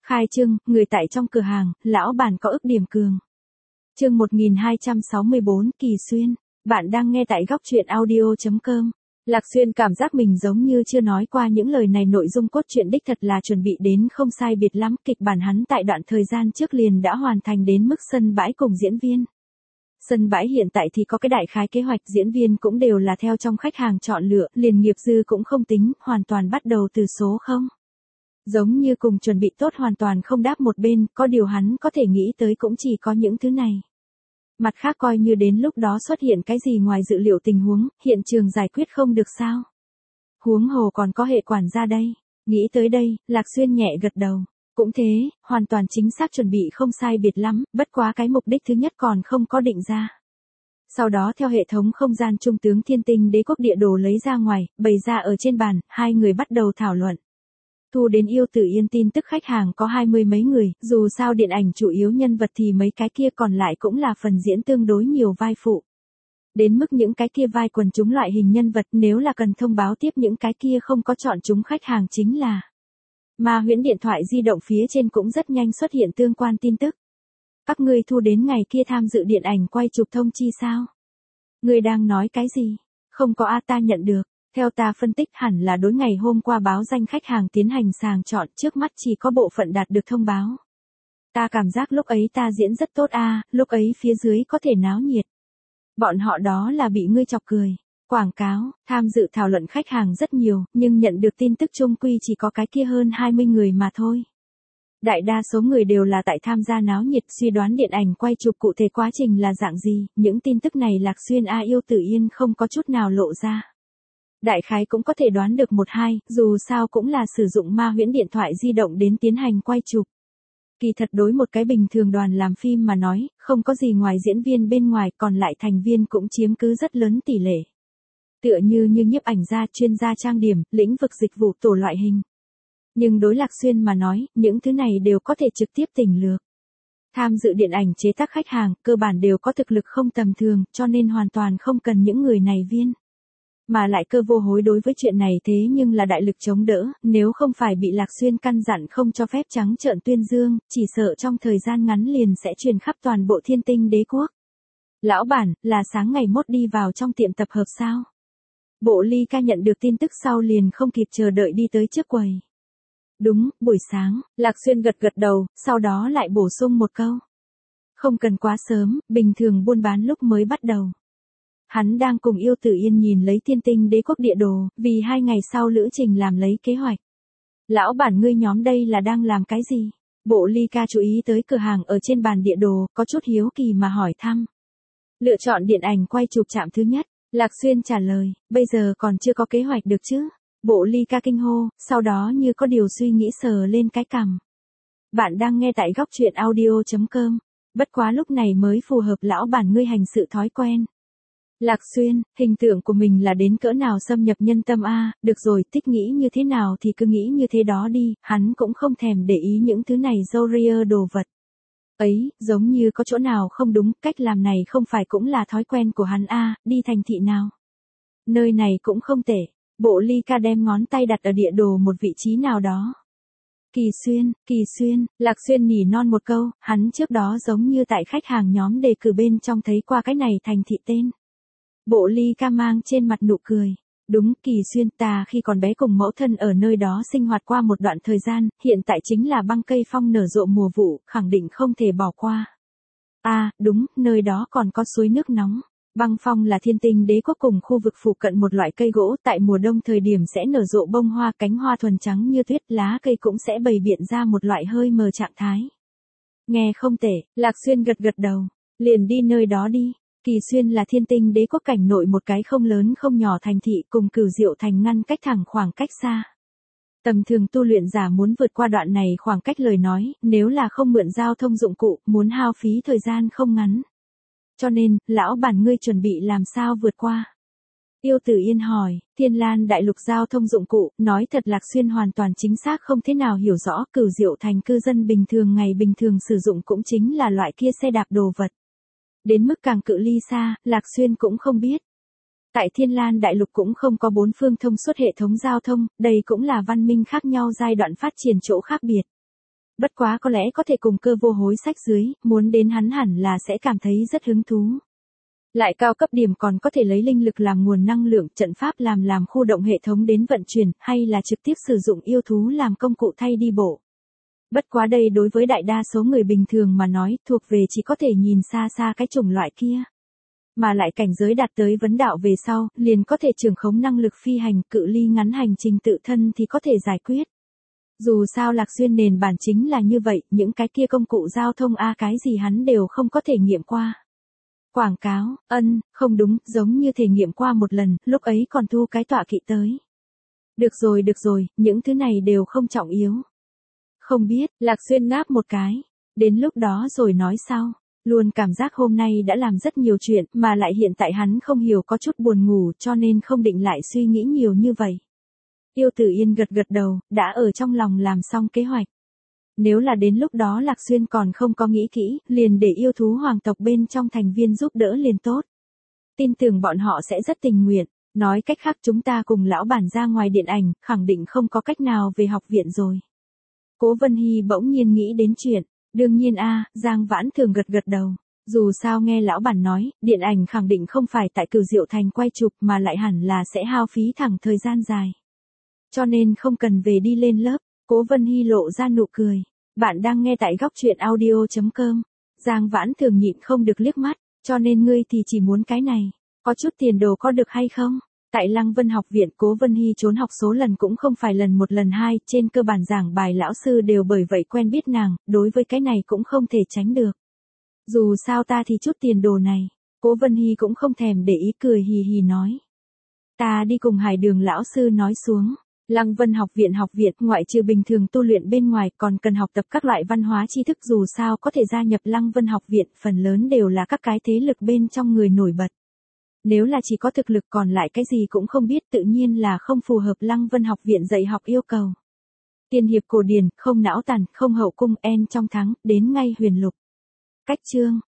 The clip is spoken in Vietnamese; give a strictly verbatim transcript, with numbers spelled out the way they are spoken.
Khai trương, người tại trong cửa hàng, lão bản có ức điểm cường. Chương một nghìn hai trăm sáu mươi bốn, Kỳ Xuyên. Bạn đang nghe tại góc truyện audio chấm com. Lạc Xuyên cảm giác mình giống như chưa nói qua những lời này, nội dung cốt truyện đích thật là chuẩn bị đến không sai biệt lắm, kịch bản hắn tại đoạn thời gian trước liền đã hoàn thành đến mức sân bãi cùng diễn viên. Sân bãi hiện tại thì có cái đại khái kế hoạch, diễn viên cũng đều là theo trong khách hàng chọn lựa, liền nghiệp dư cũng không tính, hoàn toàn bắt đầu từ số không. Giống như cùng chuẩn bị tốt hoàn toàn không đáp một bên, có điều hắn có thể nghĩ tới cũng chỉ có những thứ này. Mặt khác coi như đến lúc đó xuất hiện cái gì ngoài dự liệu tình huống, hiện trường giải quyết không được sao. Huống hồ còn có hệ quản gia đây. Nghĩ tới đây, Lạc Xuyên nhẹ gật đầu. Cũng thế, hoàn toàn chính xác chuẩn bị không sai biệt lắm, bất quá cái mục đích thứ nhất còn không có định ra. Sau đó theo hệ thống không gian trung tướng Thiên Tinh Đế Quốc địa đồ lấy ra ngoài, bày ra ở trên bàn, hai người bắt đầu thảo luận. Thu đến Yêu Tử Yên tin tức khách hàng có hai mươi mấy người, dù sao điện ảnh chủ yếu nhân vật thì mấy cái kia còn lại cũng là phần diễn tương đối nhiều vai phụ. Đến mức những cái kia vai quần chúng loại hình nhân vật, nếu là cần thông báo tiếp những cái kia không có chọn chúng khách hàng chính là Ma Huyễn điện thoại di động phía trên cũng rất nhanh xuất hiện tương quan tin tức. Các ngươi thu đến ngày kia tham dự điện ảnh quay chụp thông chi sao? Ngươi đang nói cái gì? Không có a, ta nhận được. Theo ta phân tích hẳn là đối ngày hôm qua báo danh khách hàng tiến hành sàng chọn, trước mắt chỉ có bộ phận đạt được thông báo. Ta cảm giác lúc ấy ta diễn rất tốt a, lúc ấy phía dưới có thể náo nhiệt. Bọn họ đó là bị ngươi chọc cười. Quảng cáo, tham dự thảo luận khách hàng rất nhiều, nhưng nhận được tin tức chung quy chỉ có cái kia hơn hai mươi người mà thôi. Đại đa số người đều là tại tham gia náo nhiệt, suy đoán điện ảnh quay chụp cụ thể quá trình là dạng gì, những tin tức này Lạc Xuyên A Yêu Tử Yên không có chút nào lộ ra. Đại khái cũng có thể đoán được một hai, dù sao cũng là sử dụng Ma Huyễn điện thoại di động đến tiến hành quay chụp. Kỳ thật đối một cái bình thường đoàn làm phim mà nói, không có gì ngoài diễn viên bên ngoài, còn lại thành viên cũng chiếm cứ rất lớn tỷ lệ. Tựa như như nhiếp ảnh gia, chuyên gia trang điểm, lĩnh vực dịch vụ tổ loại hình. Nhưng đối Lạc Xuyên mà nói, những thứ này đều có thể trực tiếp tỉnh lược. Tham dự điện ảnh chế tác khách hàng, cơ bản đều có thực lực không tầm thường, cho nên hoàn toàn không cần những người này viên. Mà lại Cơ Vô Hối đối với chuyện này thế nhưng là đại lực chống đỡ, nếu không phải bị Lạc Xuyên căn dặn không cho phép trắng trợn tuyên dương, chỉ sợ trong thời gian ngắn liền sẽ truyền khắp toàn bộ Thiên Tinh Đế Quốc. Lão bản, là sáng ngày mốt đi vào trong tiệm tập hợp sao? Bộ Ly Ca nhận được tin tức sau liền không kịp chờ đợi đi tới trước quầy. Đúng, buổi sáng, Lạc Xuyên gật gật đầu, sau đó lại bổ sung một câu. Không cần quá sớm, bình thường buôn bán lúc mới bắt đầu. Hắn đang cùng Yêu Tử Yên nhìn lấy Thiên Tinh Đế Quốc địa đồ, vì hai ngày sau lữ trình làm lấy kế hoạch. Lão bản ngươi nhóm đây là đang làm cái gì? Bộ Ly Ca chú ý tới cửa hàng ở trên bàn địa đồ, có chút hiếu kỳ mà hỏi thăm. Lựa chọn điện ảnh quay chụp trạm thứ nhất, Lạc Xuyên trả lời, bây giờ còn chưa có kế hoạch được chứ? Bộ Ly Ca kinh hô, sau đó như có điều suy nghĩ sờ lên cái cằm. Bạn đang nghe tại góc truyện audio chấm com, bất quá lúc này mới phù hợp lão bản ngươi hành sự thói quen. Lạc Xuyên, hình tượng của mình là đến cỡ nào xâm nhập nhân tâm a, được rồi, thích nghĩ như thế nào thì cứ nghĩ như thế đó đi, hắn cũng không thèm để ý những thứ này râu ria đồ vật. Ấy, giống như có chỗ nào không đúng, cách làm này không phải cũng là thói quen của hắn a, đi thành thị nào. Nơi này cũng không tệ, Bộ Ly Ca đem ngón tay đặt ở địa đồ một vị trí nào đó. Kỳ Xuyên, Kỳ Xuyên, Lạc Xuyên nỉ non một câu, hắn trước đó giống như tại khách hàng nhóm đề cử bên trong thấy qua cái này thành thị tên. Bộ Ly Ca mang trên mặt nụ cười. Đúng, Kỳ Xuyên, ta khi còn bé cùng mẫu thân ở nơi đó sinh hoạt qua một đoạn thời gian, hiện tại chính là băng cây phong nở rộ mùa vụ, khẳng định không thể bỏ qua. À, đúng, nơi đó còn có suối nước nóng. Băng phong là Thiên Tinh Đế Quốc cùng khu vực phụ cận một loại cây gỗ, tại mùa đông thời điểm sẽ nở rộ bông hoa, cánh hoa thuần trắng như tuyết, lá cây cũng sẽ bày biện ra một loại hơi mờ trạng thái. Nghe không tệ, Lạc Xuyên gật gật đầu, liền đi nơi đó đi. Kỳ Xuyên là Thiên Tinh Đế Quốc cảnh nội một cái không lớn không nhỏ thành thị, cùng Cửu Diệu thành ngăn cách thẳng khoảng cách xa. Tầm thường tu luyện giả muốn vượt qua đoạn này khoảng cách lời nói, nếu là không mượn giao thông dụng cụ, muốn hao phí thời gian không ngắn. Cho nên, lão bản ngươi chuẩn bị làm sao vượt qua? Yêu Tử Yên hỏi, Thiên Lan đại lục giao thông dụng cụ, nói thật Lạc Xuyên hoàn toàn chính xác không thế nào hiểu rõ, Cửu Diệu thành cư dân bình thường ngày bình thường sử dụng cũng chính là loại kia xe đạp đồ vật. Đến mức càng cự ly xa, Lạc Xuyên cũng không biết. Tại Thiên Lan đại lục cũng không có bốn phương thông suốt hệ thống giao thông, đây cũng là văn minh khác nhau giai đoạn phát triển chỗ khác biệt. Bất quá có lẽ có thể cùng Cơ Vô Hối sách dưới, muốn đến hắn hẳn là sẽ cảm thấy rất hứng thú. Lại cao cấp điểm còn có thể lấy linh lực làm nguồn năng lượng, trận pháp làm làm khu động hệ thống đến vận chuyển, hay là trực tiếp sử dụng yêu thú làm công cụ thay đi bộ. Bất quá đây đối với đại đa số người bình thường mà nói, thuộc về chỉ có thể nhìn xa xa cái chủng loại kia. Mà lại cảnh giới đạt tới vấn đạo về sau, liền có thể trường khống năng lực phi hành, cự ly ngắn hành trình tự thân thì có thể giải quyết. Dù sao Lạc Xuyên nền bản chính là như vậy, những cái kia công cụ giao thông a cái gì hắn đều không có thể nghiệm qua. Quảng cáo, ân, không đúng, giống như thể nghiệm qua một lần, lúc ấy còn thu cái tọa kỵ tới. Được rồi được rồi, những thứ này đều không trọng yếu. Không biết, Lạc Xuyên ngáp một cái. Đến lúc đó rồi nói sau. Luôn cảm giác hôm nay đã làm rất nhiều chuyện, mà lại hiện tại hắn không hiểu có chút buồn ngủ cho nên không định lại suy nghĩ nhiều như vậy. Yêu Tử Yên gật gật đầu, đã ở trong lòng làm xong kế hoạch. Nếu là đến lúc đó Lạc Xuyên còn không có nghĩ kỹ, liền để yêu thú hoàng tộc bên trong thành viên giúp đỡ liền tốt. Tin tưởng bọn họ sẽ rất tình nguyện. Nói cách khác chúng ta cùng lão bản ra ngoài điện ảnh, khẳng định không có cách nào về học viện rồi. Cố Vân Hy bỗng nhiên nghĩ đến chuyện. Đương nhiên a, Giang Vãn Thường gật gật đầu. Dù sao nghe lão bản nói, điện ảnh khẳng định không phải tại Cửu Diệu Thành quay chụp mà lại hẳn là sẽ hao phí thẳng thời gian dài. Cho nên không cần về đi lên lớp. Cố Vân Hy lộ ra nụ cười. Bạn đang nghe tại góc truyện audio chấm com. Giang Vãn Thường nhịn không được liếc mắt, cho nên ngươi thì chỉ muốn cái này. Có chút tiền đồ có được hay không? Tại Lăng Vân học viện Cố Vân Hy trốn học số lần cũng không phải lần một lần hai, trên cơ bản giảng bài lão sư đều bởi vậy quen biết nàng, đối với cái này cũng không thể tránh được. Dù sao ta thì chút tiền đồ này, Cố Vân Hy cũng không thèm để ý cười hì hì nói. Ta đi cùng Hải Đường lão sư nói xuống. Lăng Vân học viện học viện ngoại trừ bình thường tu luyện bên ngoài còn cần học tập các loại văn hóa tri thức, dù sao có thể gia nhập Lăng Vân học viện phần lớn đều là các cái thế lực bên trong người nổi bật. Nếu là chỉ có thực lực còn lại cái gì cũng không biết tự nhiên là không phù hợp Lăng Vân học viện dạy học yêu cầu. Tiên hiệp cổ điển, không não tàn, không hậu cung, en trong thắng, đến ngay huyền lục. Cách chương.